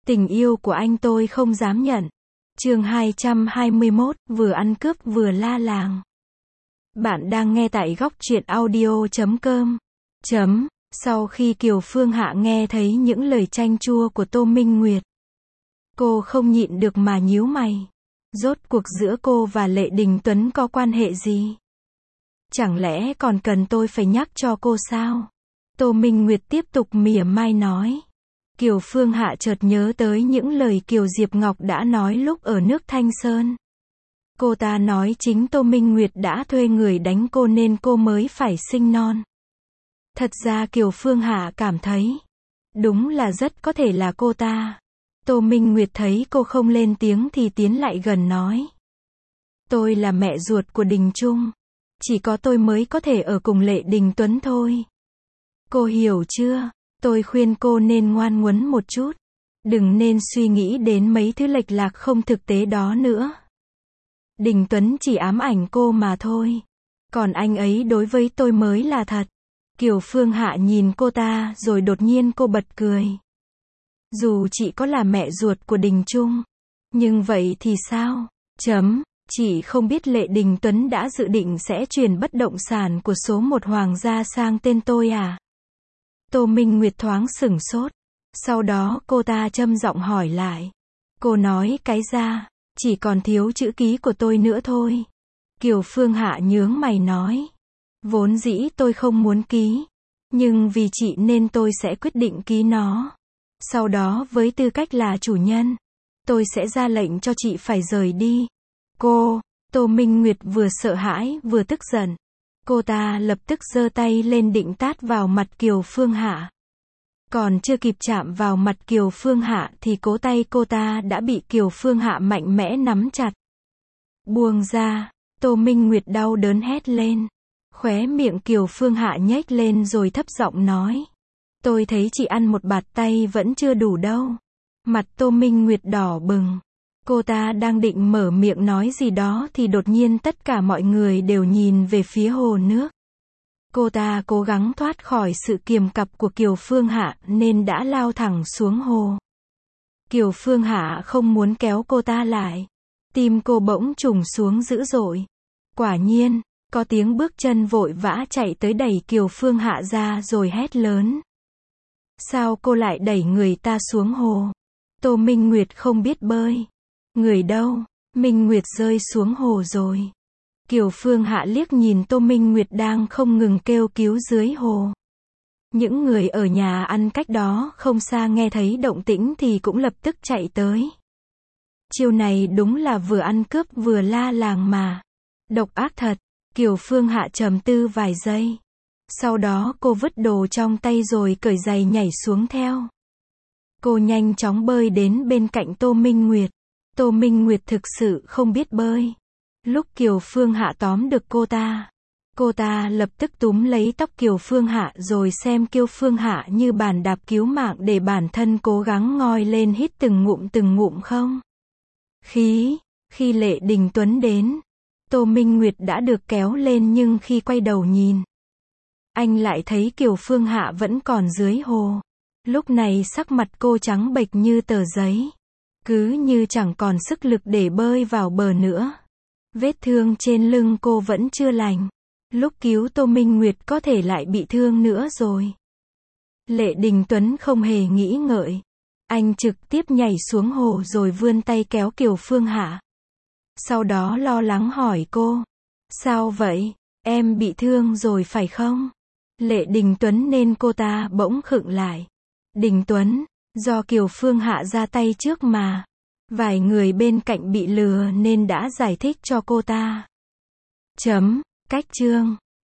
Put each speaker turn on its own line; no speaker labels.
Tình yêu của anh tôi không dám nhận. Chương 221, vừa ăn cướp vừa la làng. Bạn đang nghe tại góc truyện audio.com. Sau khi Kiều Phương Hạ nghe thấy những lời chanh chua của Tô Minh Nguyệt, cô không nhịn được mà nhíu mày. Rốt cuộc giữa cô và Lệ Đình Tuấn có quan hệ gì? Chẳng lẽ còn cần tôi phải nhắc cho cô sao? Tô Minh Nguyệt tiếp tục mỉa mai nói. Kiều Phương Hạ chợt nhớ tới những lời Kiều Diệp Ngọc đã nói lúc ở nước Thanh Sơn. Cô ta nói chính Tô Minh Nguyệt đã thuê người đánh cô nên cô mới phải sinh non. Thật ra Kiều Phương Hạ cảm thấy, đúng là rất có thể là cô ta. Tô Minh Nguyệt thấy cô không lên tiếng thì tiến lại gần nói. Tôi là mẹ ruột của Đình Trung. Chỉ có tôi mới có thể ở cùng Lệ Đình Tuấn thôi. Cô hiểu chưa? Tôi khuyên cô nên ngoan ngoãn một chút. Đừng nên suy nghĩ đến mấy thứ lệch lạc không thực tế đó nữa. Đình Tuấn chỉ ám ảnh cô mà thôi. Còn anh ấy đối với tôi mới là thật. Kiều Phương Hạ nhìn cô ta rồi đột nhiên cô bật cười. Dù chị có là mẹ ruột của Đình Trung, nhưng vậy thì sao? Chị không biết Lệ Đình Tuấn đã dự định sẽ chuyển bất động sản của số 1 Hoàng gia sang tên tôi à? Tô Minh Nguyệt thoáng sửng sốt. Sau đó cô ta trầm giọng hỏi lại. Cô nói cái ra, chỉ còn thiếu chữ ký của tôi nữa thôi. Kiều Phương Hạ nhướng mày nói. Vốn dĩ tôi không muốn ký, nhưng vì chị nên tôi sẽ quyết định ký nó. Sau đó với tư cách là chủ nhân, tôi sẽ ra lệnh cho chị phải rời đi. Tô Minh Nguyệt vừa sợ hãi vừa tức giận. Cô ta lập tức giơ tay lên định tát vào mặt Kiều Phương Hạ. Còn chưa kịp chạm vào mặt Kiều Phương Hạ thì cổ tay cô ta đã bị Kiều Phương Hạ mạnh mẽ nắm chặt. Buông ra, Tô Minh Nguyệt đau đớn hét lên. Khóe miệng Kiều Phương Hạ nhếch lên rồi thấp giọng nói. Tôi thấy chị ăn một bạt tay vẫn chưa đủ đâu. Mặt Tô Minh Nguyệt đỏ bừng. Cô ta đang định mở miệng nói gì đó thì đột nhiên tất cả mọi người đều nhìn về phía hồ nước. Cô ta cố gắng thoát khỏi sự kiềm cặp của Kiều Phương Hạ nên đã lao thẳng xuống hồ. Kiều Phương Hạ không muốn kéo cô ta lại. Tim cô bỗng trùng xuống dữ dội. Quả nhiên, có tiếng bước chân vội vã chạy tới đẩy Kiều Phương Hạ ra rồi hét lớn. Sao cô lại đẩy người ta xuống hồ? Tô Minh Nguyệt không biết bơi. Người đâu? Minh Nguyệt rơi xuống hồ rồi. Kiều Phương Hạ liếc nhìn Tô Minh Nguyệt đang không ngừng kêu cứu dưới hồ. Những người ở nhà ăn cách đó không xa nghe thấy động tĩnh thì cũng lập tức chạy tới. Chiêu này đúng là vừa ăn cướp vừa la làng mà. Độc ác thật. Kiều Phương Hạ trầm tư vài giây. Sau đó cô vứt đồ trong tay rồi cởi giày nhảy xuống theo. Cô nhanh chóng bơi đến bên cạnh Tô Minh Nguyệt. Tô Minh Nguyệt thực sự không biết bơi. Lúc Kiều Phương Hạ tóm được cô ta lập tức túm lấy tóc Kiều Phương Hạ rồi xem Kiều Phương Hạ như bàn đạp cứu mạng để bản thân cố gắng ngoi lên hít từng ngụm không. Khi Lệ Đình Tuấn đến, Tô Minh Nguyệt đã được kéo lên nhưng khi quay đầu nhìn, anh lại thấy Kiều Phương Hạ vẫn còn dưới hồ. Lúc này sắc mặt cô trắng bệch như tờ giấy. Cứ như chẳng còn sức lực để bơi vào bờ nữa. Vết thương trên lưng cô vẫn chưa lành. Lúc cứu Tô Minh Nguyệt có thể lại bị thương nữa rồi. Lệ Đình Tuấn không hề nghĩ ngợi. Anh trực tiếp nhảy xuống hồ rồi vươn tay kéo Kiều Phương Hạ. Sau đó lo lắng hỏi cô. Sao vậy? Em bị thương rồi phải không? Lệ Đình Tuấn nên cô ta bỗng khựng lại. Đình Tuấn, do Kiều Phương Hạ ra tay trước mà. Vài người bên cạnh bị lừa nên đã giải thích cho cô ta. Cách chương